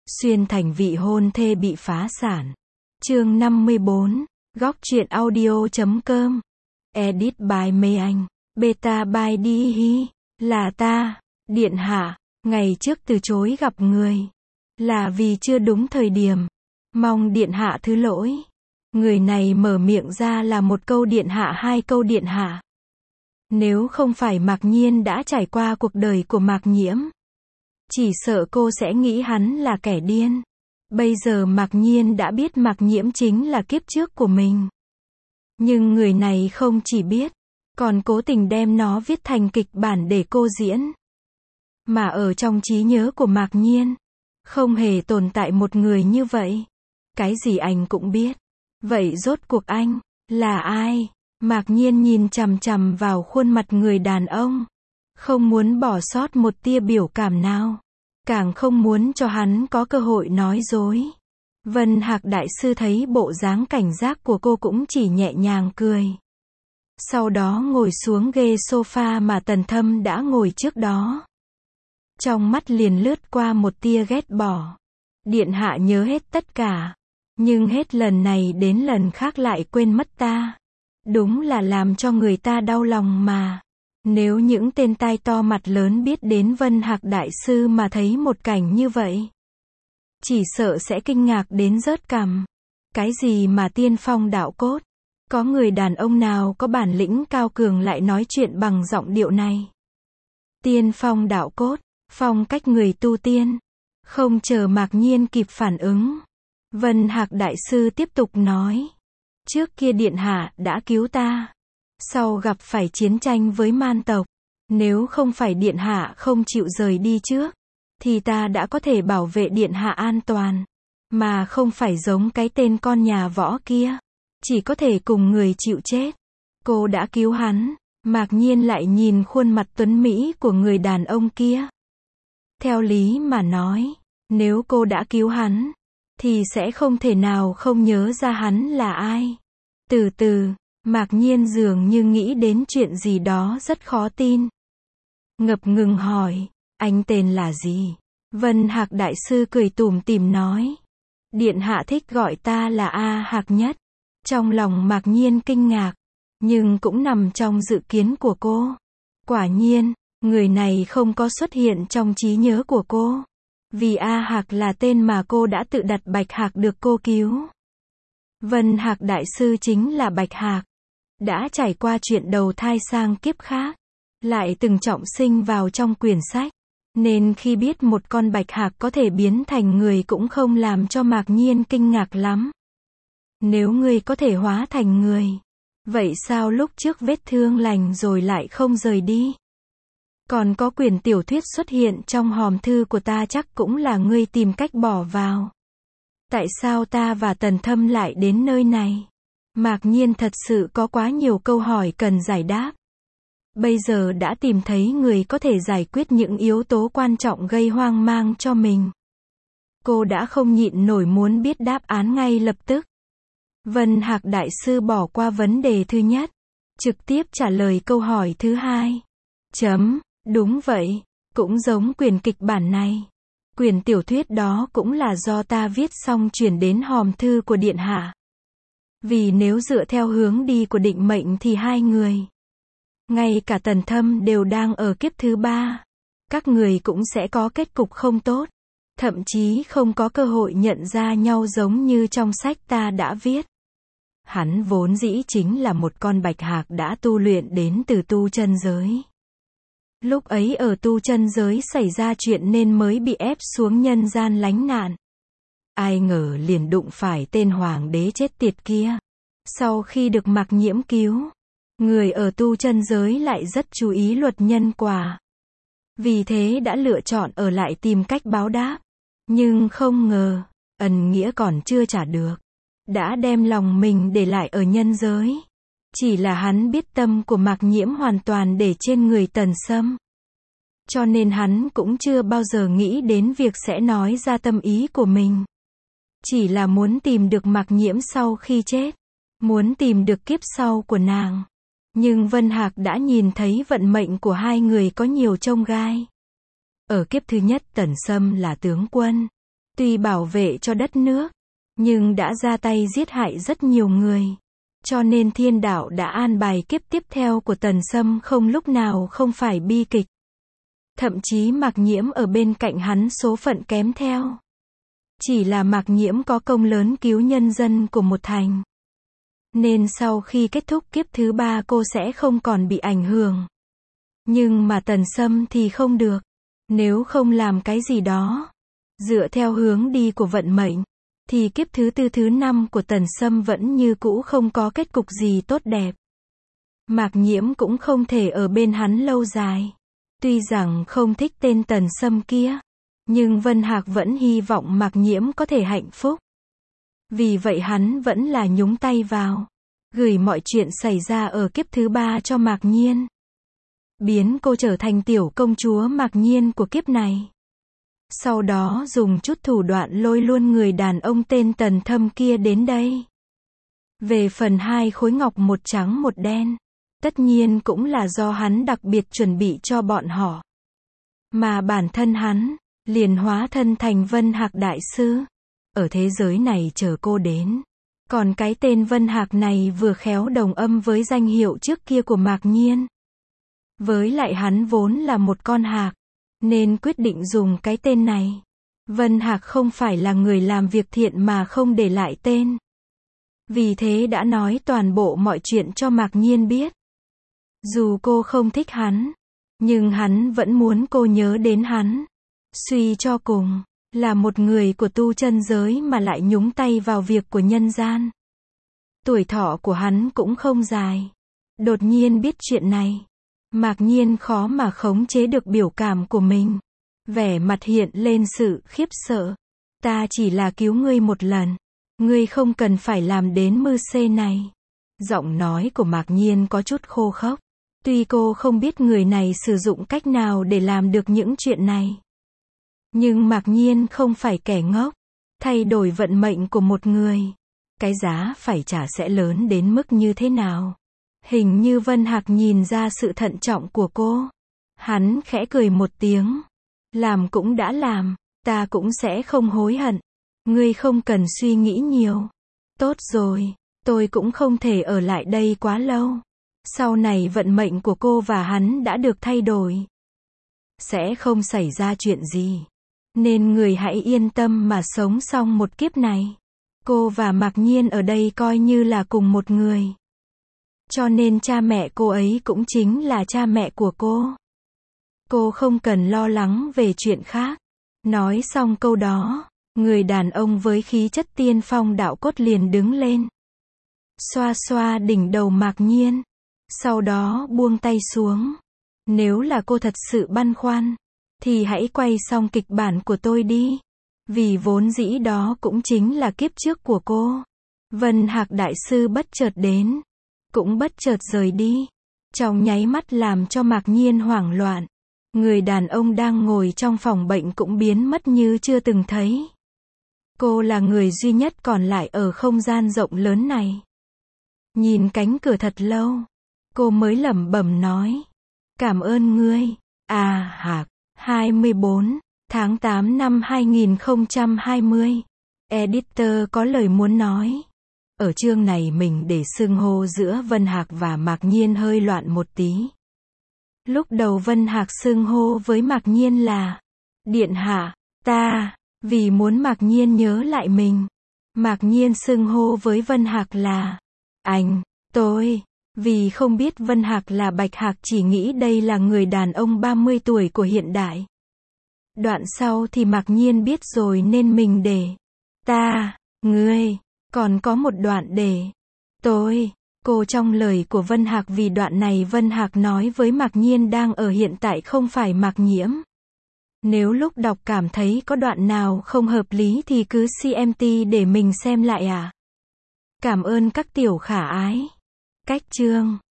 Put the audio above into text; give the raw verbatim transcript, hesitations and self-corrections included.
Xuyên thành vị hôn thê bị phá sản. Chương năm mươi bốn, góc truyện audio chấm com. Edit by Mê Anh. Beta by Đi Hi. Là ta, điện hạ, ngày trước từ chối gặp người. Là vì chưa đúng thời điểm. Mong điện hạ thứ lỗi. Người này mở miệng ra là một câu điện hạ hai câu điện hạ. Nếu không phải Mạc Nhiên đã trải qua cuộc đời của Mạc Nhiễm, chỉ sợ cô sẽ nghĩ hắn là kẻ điên. Bây giờ Mạc Nhiên đã biết Mạc Nhiễm chính là kiếp trước của mình. Nhưng người này không chỉ biết, còn cố tình đem nó viết thành kịch bản để cô diễn. Mà ở trong trí nhớ của Mạc Nhiên, không hề tồn tại một người như vậy. Cái gì anh cũng biết. Vậy rốt cuộc anh, là ai? Mạc Nhiên nhìn chằm chằm vào khuôn mặt người đàn ông. Không muốn bỏ sót một tia biểu cảm nào. Càng không muốn cho hắn có cơ hội nói dối. Vân Hạc đại sư thấy bộ dáng cảnh giác của cô cũng chỉ nhẹ nhàng cười. Sau đó ngồi xuống ghế sofa mà Tần Thâm đã ngồi trước đó. Trong mắt liền lướt qua một tia ghét bỏ. Điện hạ nhớ hết tất cả. Nhưng hết lần này đến lần khác lại quên mất ta. Đúng là làm cho người ta đau lòng mà. Nếu những tên tai to mặt lớn biết đến Vân Hạc đại sư mà thấy một cảnh như vậy, chỉ sợ sẽ kinh ngạc đến rớt cằm. Cái gì mà tiên phong đạo cốt? Có người đàn ông nào có bản lĩnh cao cường lại nói chuyện bằng giọng điệu này? Tiên phong đạo cốt, phong cách người tu tiên. Không chờ Mạc Nhiên kịp phản ứng, Vân Hạc đại sư tiếp tục nói. Trước kia điện hạ đã cứu ta. Sau gặp phải chiến tranh với man tộc. Nếu không phải điện hạ không chịu rời đi trước, thì ta đã có thể bảo vệ điện hạ an toàn. Mà không phải giống cái tên con nhà võ kia. Chỉ có thể cùng người chịu chết. Cô đã cứu hắn. Mạc Nhiên lại nhìn khuôn mặt tuấn mỹ của người đàn ông kia. Theo lý mà nói, nếu cô đã cứu hắn, thì sẽ không thể nào không nhớ ra hắn là ai. Từ từ, Mạc Nhiên dường như nghĩ đến chuyện gì đó rất khó tin. Ngập ngừng hỏi, anh tên là gì? Vân Hạc đại sư cười tủm tỉm nói. Điện hạ thích gọi ta là A Hạc nhất. Trong lòng Mạc Nhiên kinh ngạc, nhưng cũng nằm trong dự kiến của cô. Quả nhiên, người này không có xuất hiện trong trí nhớ của cô. Vì A Hạc là tên mà cô đã tự đặt Bạch Hạc được cô cứu. Vân Hạc đại sư chính là Bạch Hạc. Đã trải qua chuyện đầu thai sang kiếp khác. Lại từng trọng sinh vào trong quyển sách. Nên khi biết một con Bạch Hạc có thể biến thành người cũng không làm cho Mạc Nhiên kinh ngạc lắm. Nếu ngươi có thể hóa thành người, vậy sao lúc trước vết thương lành rồi lại không rời đi? Còn có quyển tiểu thuyết xuất hiện trong hòm thư của ta chắc cũng là ngươi tìm cách bỏ vào. Tại sao ta và Tần Thâm lại đến nơi này? Mạc Nhiên thật sự có quá nhiều câu hỏi cần giải đáp. Bây giờ đã tìm thấy người có thể giải quyết những yếu tố quan trọng gây hoang mang cho mình. Cô đã không nhịn nổi muốn biết đáp án ngay lập tức. Vân Hạc đại sư bỏ qua vấn đề thứ nhất, trực tiếp trả lời câu hỏi thứ hai. Chấm, đúng vậy, cũng giống quyển kịch bản này. Quyển tiểu thuyết đó cũng là do ta viết xong chuyển đến hòm thư của điện hạ. Vì nếu dựa theo hướng đi của định mệnh thì hai người, ngay cả Tần Thâm đều đang ở kiếp thứ ba. Các người cũng sẽ có kết cục không tốt. Thậm chí không có cơ hội nhận ra nhau giống như trong sách ta đã viết. Hắn vốn dĩ chính là một con Bạch Hạc đã tu luyện đến từ tu chân giới. Lúc ấy ở tu chân giới xảy ra chuyện nên mới bị ép xuống nhân gian lánh nạn. Ai ngờ liền đụng phải tên hoàng đế chết tiệt kia. Sau khi được Mạc Nhiễm cứu, người ở tu chân giới lại rất chú ý luật nhân quả. Vì thế đã lựa chọn ở lại tìm cách báo đáp. Nhưng không ngờ, ân nghĩa còn chưa trả được. Đã đem lòng mình để lại ở nhân giới. Chỉ là hắn biết tâm của Mạc Nhiễm hoàn toàn để trên người Tần Sâm. Cho nên hắn cũng chưa bao giờ nghĩ đến việc sẽ nói ra tâm ý của mình. Chỉ là muốn tìm được Mạc Nhiễm sau khi chết. Muốn tìm được kiếp sau của nàng. Nhưng Vân Hạc đã nhìn thấy vận mệnh của hai người có nhiều chông gai. Ở kiếp thứ nhất Tần Sâm là tướng quân. Tuy bảo vệ cho đất nước, nhưng đã ra tay giết hại rất nhiều người. Cho nên thiên đạo đã an bài kiếp tiếp theo của Tần Sâm không lúc nào không phải bi kịch. Thậm chí Mạc Nhiễm ở bên cạnh hắn số phận kém theo. Chỉ là Mạc Nhiễm có công lớn cứu nhân dân của một thành. Nên sau khi kết thúc kiếp thứ ba cô sẽ không còn bị ảnh hưởng. Nhưng mà Tần Sâm thì không được. Nếu không làm cái gì đó, dựa theo hướng đi của vận mệnh, thì kiếp thứ tư thứ năm của Tần Sâm vẫn như cũ không có kết cục gì tốt đẹp. Mạc Nhiễm cũng không thể ở bên hắn lâu dài. Tuy rằng không thích tên Tần Sâm kia, nhưng Vân Hạc vẫn hy vọng Mạc Nhiễm có thể hạnh phúc. Vì vậy hắn vẫn là nhúng tay vào, gửi mọi chuyện xảy ra ở kiếp thứ ba cho Mạc Nhiên. Biến cô trở thành tiểu công chúa Mạc Nhiên của kiếp này. Sau đó dùng chút thủ đoạn lôi luôn người đàn ông tên Tần Thâm kia đến đây. Về phần hai khối ngọc một trắng một đen, tất nhiên cũng là do hắn đặc biệt chuẩn bị cho bọn họ. Mà bản thân hắn, liền hóa thân thành Vân Hạc Đại Sư. Ở thế giới này chờ cô đến. Còn cái tên Vân Hạc này vừa khéo đồng âm với danh hiệu trước kia của Mạc Nhiên. Với lại hắn vốn là một con hạc, nên quyết định dùng cái tên này. Vân Hạc không phải là người làm việc thiện mà không để lại tên. Vì thế đã nói toàn bộ mọi chuyện cho Mạc Nhiên biết. Dù cô không thích hắn, nhưng hắn vẫn muốn cô nhớ đến hắn. Suy cho cùng, là một người của tu chân giới mà lại nhúng tay vào việc của nhân gian. Tuổi thọ của hắn cũng không dài. Đột nhiên biết chuyện này, Mạc Nhiên khó mà khống chế được biểu cảm của mình. Vẻ mặt hiện lên sự khiếp sợ. Ta chỉ là cứu ngươi một lần. Ngươi không cần phải làm đến mưu xê này. Giọng nói của Mạc Nhiên có chút khô khốc. Tuy cô không biết người này sử dụng cách nào để làm được những chuyện này. Nhưng Mạc Nhiên không phải kẻ ngốc. Thay đổi vận mệnh của một người, cái giá phải trả sẽ lớn đến mức như thế nào? Hình như Vân Hạc nhìn ra sự thận trọng của cô. Hắn khẽ cười một tiếng. Làm cũng đã làm, ta cũng sẽ không hối hận. Ngươi không cần suy nghĩ nhiều. Tốt rồi, tôi cũng không thể ở lại đây quá lâu. Sau này vận mệnh của cô và hắn đã được thay đổi. Sẽ không xảy ra chuyện gì. Nên người hãy yên tâm mà sống xong một kiếp này. Cô và Mạc Nhiên ở đây coi như là cùng một người. Cho nên cha mẹ cô ấy cũng chính là cha mẹ của cô. Cô không cần lo lắng về chuyện khác. Nói xong câu đó, người đàn ông với khí chất tiên phong đạo cốt liền đứng lên. Xoa xoa đỉnh đầu Mạc Nhiên. Sau đó buông tay xuống. Nếu là cô thật sự băn khoăn, thì hãy quay xong kịch bản của tôi đi. Vì vốn dĩ đó cũng chính là kiếp trước của cô. Vân Hạc Đại Sư bất chợt đến, cũng bất chợt rời đi. Trong nháy mắt làm cho Mạc Nhiên hoảng loạn. Người đàn ông đang ngồi trong phòng bệnh cũng biến mất như chưa từng thấy. Cô là người duy nhất còn lại ở không gian rộng lớn này. Nhìn cánh cửa thật lâu, cô mới lẩm bẩm nói. Cảm ơn ngươi. À Hạc, hai mươi bốn tháng tám năm hai nghìn không trăm hai mươi. Editor có lời muốn nói. Ở chương này mình để xưng hô giữa Vân Hạc và Mạc Nhiên hơi loạn một tí. Lúc đầu Vân Hạc xưng hô với Mạc Nhiên là Điện hạ, ta, vì muốn Mạc Nhiên nhớ lại mình. Mạc Nhiên xưng hô với Vân Hạc là anh, tôi, vì không biết Vân Hạc là Bạch Hạc, chỉ nghĩ đây là người đàn ông ba mươi tuổi của hiện đại. Đoạn sau thì Mạc Nhiên biết rồi nên mình để ta, ngươi, còn có một đoạn để tôi, cô trong lời của Vân Hạc, vì đoạn này Vân Hạc nói với Mạc Nhiên đang ở hiện tại không phải Mạc Nhiễm. Nếu lúc đọc cảm thấy có đoạn nào không hợp lý thì cứ xê em tê để mình xem lại à. Cảm ơn các tiểu khả ái. Cách chương